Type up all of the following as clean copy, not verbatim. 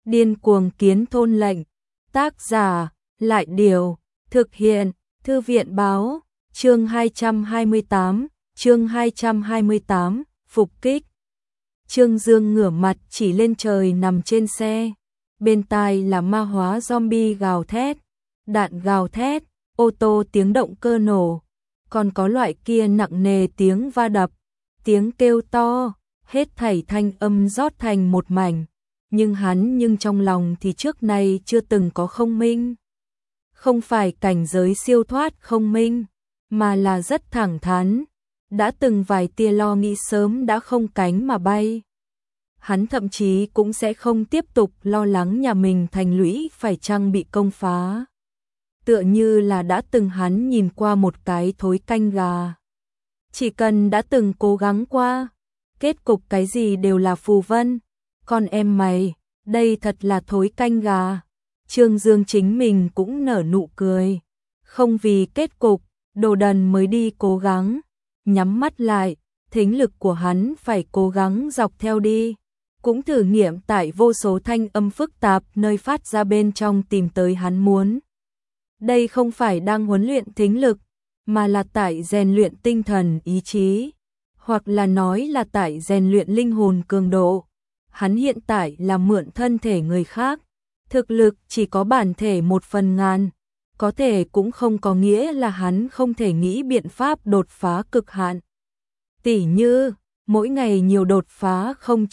Điên cuồng kiến thôn lệnh. Tác giả, Lại Điều. Thực hiện, Thư viện Báo. Chương 228, phục kích. Trương Dương ngửa mặt chỉ lên trời nằm trên xe. Bên tai là ma hóa zombie gào thét, đạn gào thét, ô tô tiếng động cơ nổ. Còn có loại kia nặng nề tiếng va đập, tiếng kêu to, hết thảy thanh âm rót thành một mảnh. Nhưng trong lòng thì trước nay chưa từng có không minh. Không phải cảnh giới siêu thoát không minh, mà là rất thẳng thắn. Đã từng vài tia lo nghĩ sớm đã không cánh mà bay. Hắn thậm chí cũng sẽ không tiếp tục lo lắng nhà mình thành lũy phải chăng bị công phá. Tựa như là đã từng hắn nhìn qua một cái thối canh gà. Chỉ cần đã từng cố gắng qua, kết cục cái gì đều là phù vân. Con em mày, đây thật là thối canh gà. Trương Dương chính mình cũng nở nụ cười. Không vì kết cục, đồ đần mới đi cố gắng. Nhắm mắt lại, thính lực của hắn phải cố gắng dọc theo đi. Cũng thử nghiệm tại vô số thanh âm phức tạp nơi phát ra bên trong tìm tới hắn muốn. Đây không phải đang huấn luyện thính lực, mà là tại rèn luyện tinh thần ý chí, hoặc là nói là tại rèn luyện linh hồn cường độ. Hắn hiện tại là mượn thân thể người khác, thực lực chỉ có bản thể 1/1000, có thể cũng không có nghĩa là hắn không thể nghĩ biện pháp đột phá cực hạn. Tỉ như, mỗi ngày nhiều đột phá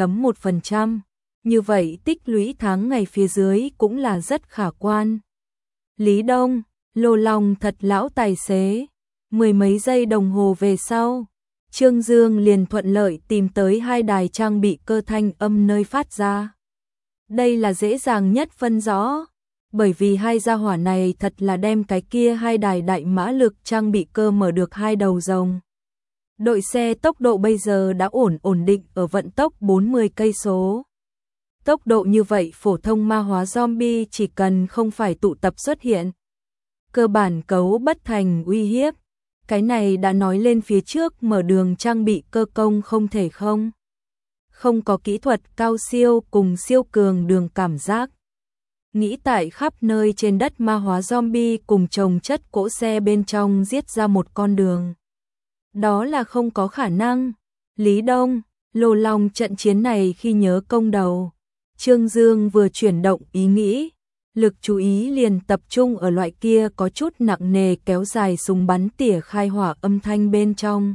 0.1%, như vậy tích lũy tháng ngày phía dưới cũng là rất khả quan. Lý Đông, lô lòng thật lão tài xế. Mười mấy giây đồng hồ về sau, Trương Dương liền thuận lợi tìm tới 2 đài trang bị cơ thanh âm nơi phát ra. Đây là dễ dàng nhất phân rõ, bởi vì 2 gia hỏa này thật là đem cái kia 2 đài đại mã lực trang bị cơ mở được 2 đầu rồng. Đội xe tốc độ bây giờ đã ổn định ở vận tốc 40 cây số. Tốc độ như vậy phổ thông ma hóa zombie chỉ cần không phải tụ tập xuất hiện, cơ bản cấu bất thành uy hiếp. Cái này đã nói lên phía trước mở đường trang bị cơ công không thể không có kỹ thuật cao siêu cùng siêu cường đường cảm giác. Nghĩ tại khắp nơi trên đất ma hóa zombie cùng chồng chất cỗ xe bên trong giết ra một con đường. Đó là không có khả năng. Lý Đông, lô lòng trận chiến này khi nhớ công đầu. Trương Dương vừa chuyển động ý nghĩ, lực chú ý liền tập trung ở loại kia có chút nặng nề kéo dài súng bắn tỉa khai hỏa âm thanh bên trong.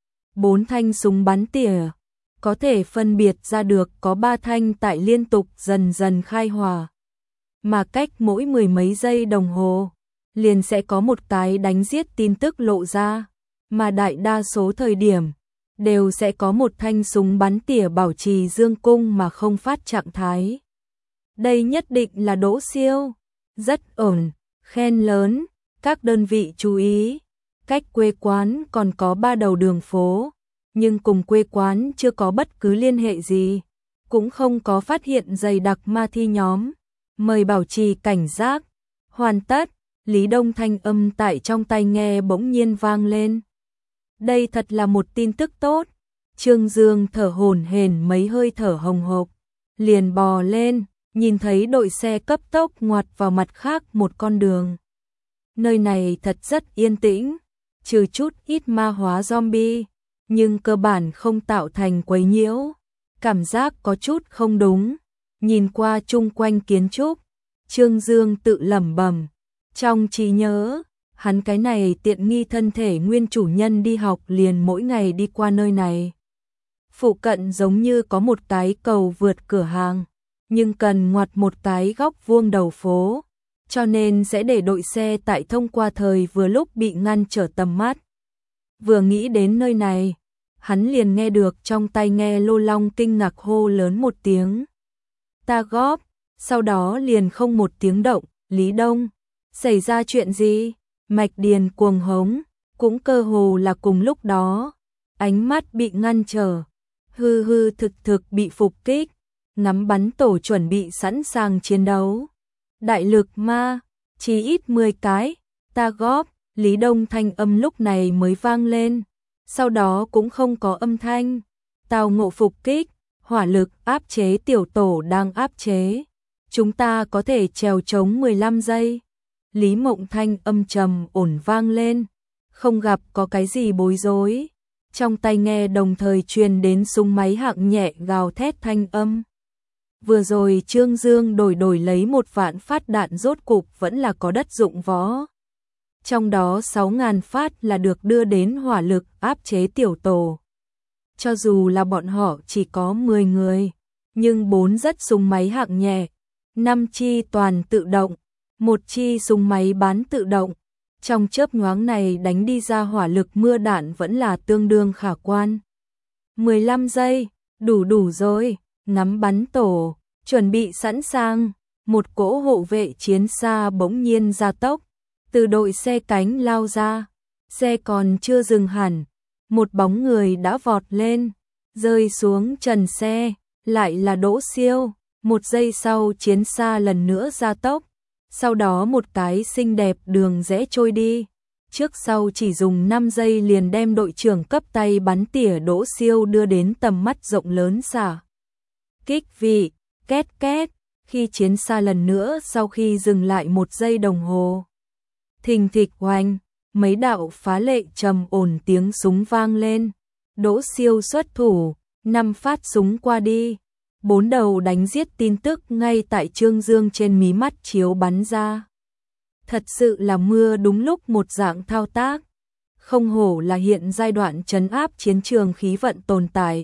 4 thanh súng bắn tỉa, có thể phân biệt ra được có 3 thanh tại liên tục dần dần khai hỏa. Mà cách mỗi 10 mấy giây đồng hồ, liền sẽ có một cái đánh giết tin tức lộ ra, mà đại đa số thời điểm, đều sẽ có một thanh súng bắn tỉa bảo trì dương cung mà không phát trạng thái. Đây nhất định là đỗ siêu, rất ổn, khen lớn, các đơn vị chú ý, cách quê quán còn có 3 đầu đường phố, nhưng cùng quê quán chưa có bất cứ liên hệ gì, cũng không có phát hiện dày đặc ma thi nhóm, mời bảo trì cảnh giác. Hoàn tất, Lý Đông thanh âm tại trong tai nghe bỗng nhiên vang lên. Đây thật là một tin tức tốt. Trương Dương thở hổn hển mấy hơi thở hồng hộc, liền bò lên, nhìn thấy đội xe cấp tốc ngoặt vào mặt khác một con đường. Nơi này thật rất yên tĩnh, trừ chút ít ma hóa zombie, nhưng cơ bản không tạo thành quấy nhiễu. Cảm giác có chút không đúng. Nhìn qua chung quanh kiến trúc, Trương Dương tự lẩm bẩm, trong trí nhớ, hắn cái này tiện nghi thân thể nguyên chủ nhân đi học liền mỗi ngày đi qua nơi này. Phụ cận giống như có một cái cầu vượt cửa hàng, nhưng cần ngoặt một cái góc vuông đầu phố, cho nên sẽ để đội xe tại thông qua thời vừa lúc bị ngăn trở tầm mắt. Vừa nghĩ đến nơi này, hắn liền nghe được trong tai nghe lô long kinh ngạc hô lớn một tiếng. Ta góp, sau đó liền không một tiếng động. Lý Đông, xảy ra chuyện gì? Mạch Điền cuồng hống, cũng cơ hồ là cùng lúc đó, ánh mắt bị ngăn trở, thực bị phục kích, ngắm bắn tổ chuẩn bị sẵn sàng chiến đấu. Đại lực ma, chỉ ít 10 cái, ta góp. Lý Đông thanh âm lúc này mới vang lên, sau đó cũng không có âm thanh. Tào Ngộ phục kích, hỏa lực áp chế tiểu tổ đang áp chế. chúng ta có thể trèo trống 15 giây. Lý Mộng thanh âm trầm ổn vang lên, không gặp có cái gì bối rối. Trong tai nghe đồng thời truyền đến súng máy hạng nhẹ gào thét thanh âm. Vừa rồi Trương Dương đổi lấy 1 vạn phát đạn rốt cục vẫn là có đất dụng võ. Trong đó 6.000 phát là được đưa đến hỏa lực áp chế tiểu tổ. Cho dù là bọn họ chỉ có 10 người, nhưng 4 rất súng máy hạng nhẹ, 5 chi toàn tự động, 1 chi súng máy bán tự động. Trong chớp nhoáng này đánh đi ra hỏa lực mưa đạn vẫn là tương đương khả quan. 15 giây, đủ rồi, ngắm bắn tổ, chuẩn bị sẵn sàng. Một cỗ hộ vệ chiến xa bỗng nhiên gia tốc, từ đội xe cánh lao ra. Xe còn chưa dừng hẳn, một bóng người đã vọt lên, rơi xuống trần xe, lại là Đỗ Siêu. 1 giây sau chiến xa lần nữa gia tốc, sau đó một cái xinh đẹp đường rẽ trôi đi. Trước sau chỉ dùng 5 giây liền đem đội trưởng cấp tay bắn tỉa Đỗ Siêu đưa đến tầm mắt rộng lớn xả. Kích vị, két két, khi chiến xa lần nữa sau khi dừng lại 1 giây đồng hồ. Thình thịch oanh, mấy đạo phá lệ trầm ổn tiếng súng vang lên. Đỗ Siêu xuất thủ, 5 phát súng qua đi. 4 đầu đánh giết tin tức ngay tại Trương Dương trên mí mắt chiếu bắn ra. Thật sự là mưa đúng lúc một dạng thao tác. Không hổ là hiện giai đoạn trấn áp chiến trường khí vận tồn tại.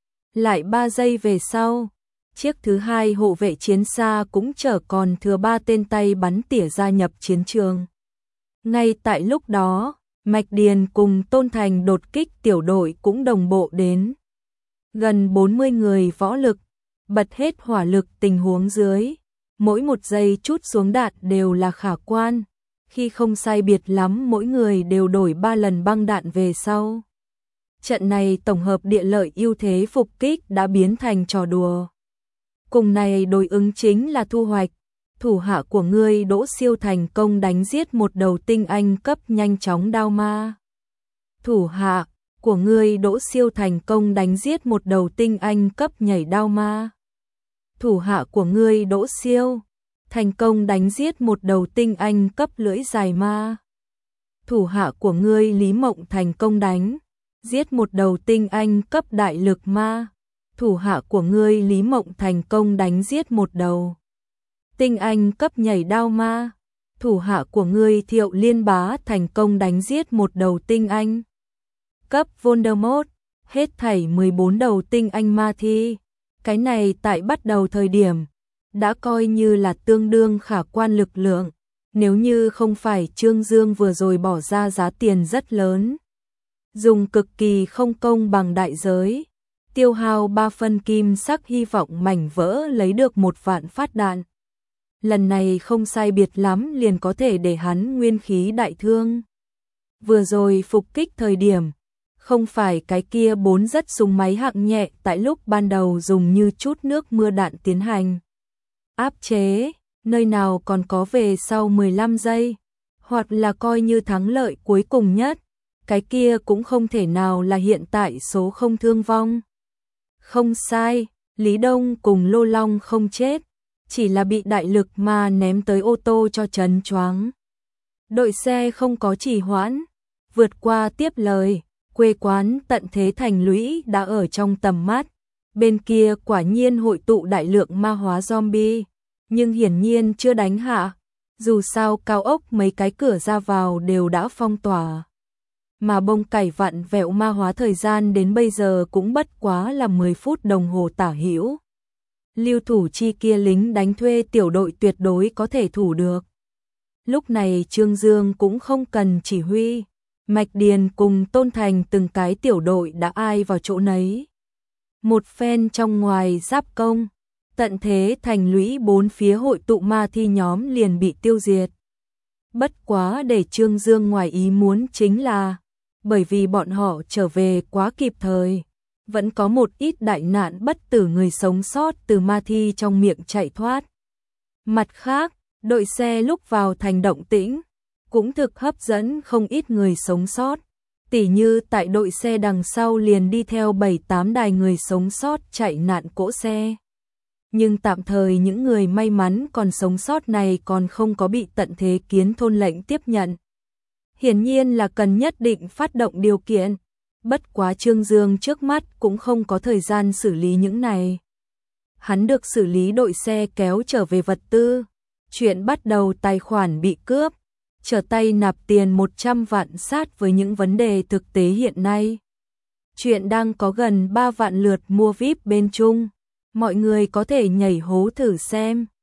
Lại 3 giây về sau, chiếc thứ 2 hộ vệ chiến xa cũng chở còn thừa 3 tên tay bắn tỉa gia nhập chiến trường. Ngay tại lúc đó, Mạch Điền cùng Tôn Thành đột kích tiểu đội cũng đồng bộ đến. Gần 40 người võ lực, bật hết hỏa lực tình huống dưới. Mỗi 1 giây chút xuống đạn đều là khả quan. Khi không sai biệt lắm mỗi người đều đổi 3 lần băng đạn về sau. Trận này tổng hợp địa lợi ưu thế phục kích đã biến thành trò đùa. Cùng này đối ứng chính là thu hoạch. Thủ hạ của ngươi Đỗ Siêu thành công đánh giết 1 đầu tinh anh cấp nhanh chóng đao ma. Thủ hạ của ngươi Đỗ Siêu thành công đánh giết 1 đầu tinh anh cấp nhảy đao ma. Thủ hạ của ngươi Đỗ Siêu thành công đánh giết 1 đầu tinh anh cấp lưỡi dài ma. Thủ hạ của ngươi Lý Mộng thành công đánh giết 1 đầu tinh anh cấp đại lực ma. Thủ hạ của ngươi Lý Mộng thành công đánh giết 1 đầu tinh anh cấp nhảy đao ma. Thủ hạ của ngươi Thiệu Liên Bá thành công đánh giết 1 đầu tinh anh cấp Voldemort. Hết thảy 14 đầu tinh anh ma thi. Cái này tại bắt đầu thời điểm đã coi như là tương đương khả quan lực lượng. Nếu như không phải Trương Dương vừa rồi bỏ ra giá tiền rất lớn, dùng cực kỳ không công bằng đại giới, tiêu hao 3 phân kim sắc hy vọng mảnh vỡ lấy được 1 vạn phát đạn. Lần này không sai biệt lắm liền có thể để hắn nguyên khí đại thương. Vừa rồi phục kích thời điểm, không phải cái kia 4 rất súng máy hạng nhẹ tại lúc ban đầu dùng như chút nước mưa đạn tiến hành áp chế, nơi nào còn có về sau 15 giây, hoặc là coi như thắng lợi cuối cùng nhất, cái kia cũng không thể nào là hiện tại số không thương vong. Không sai, Lý Đông cùng Lô Long không chết, chỉ là bị đại lực ma ném tới ô tô cho chấn choáng. Đội xe không có trì hoãn, vượt qua tiếp lời, quê quán tận thế thành lũy đã ở trong tầm mắt. Bên kia quả nhiên hội tụ đại lượng ma hóa zombie, nhưng hiển nhiên chưa đánh hạ. Dù sao cao ốc mấy cái cửa ra vào đều đã phong tỏa. Mà bông cải vặn vẹo ma hóa thời gian đến bây giờ cũng bất quá là 10 phút đồng hồ tả hữu. Lưu thủ chi kia lính đánh thuê tiểu đội tuyệt đối có thể thủ được. Lúc này Trương Dương cũng không cần chỉ huy. Mạch Điền cùng Tôn Thành từng cái tiểu đội đã ai vào chỗ nấy. Một phen trong ngoài giáp công, tận thế thành lũy 4 phía hội tụ ma thi nhóm liền bị tiêu diệt. Bất quá để Trương Dương ngoài ý muốn chính là, bởi vì bọn họ trở về quá kịp thời, vẫn có một ít đại nạn bất tử người sống sót từ ma thi trong miệng chạy thoát. Mặt khác, đội xe lúc vào thành động tĩnh cũng thực hấp dẫn không ít người sống sót, tỉ như tại đội xe đằng sau liền đi theo 7-8 đài người sống sót chạy nạn cỗ xe. nhưng tạm thời những người may mắn còn sống sót này còn không có bị tận thế kiến thôn lệnh tiếp nhận. Hiển nhiên là cần nhất định phát động điều kiện, bất quá Trương Dương trước mắt cũng không có thời gian xử lý những này. Hắn được xử lý đội xe kéo trở về vật tư, chuyện bắt đầu tài khoản bị cướp, trở tay nạp tiền 100 vạn sát với những vấn đề thực tế hiện nay. Chuyện đang có gần 3 vạn lượt mua VIP bên Trung, mọi người có thể nhảy hố thử xem.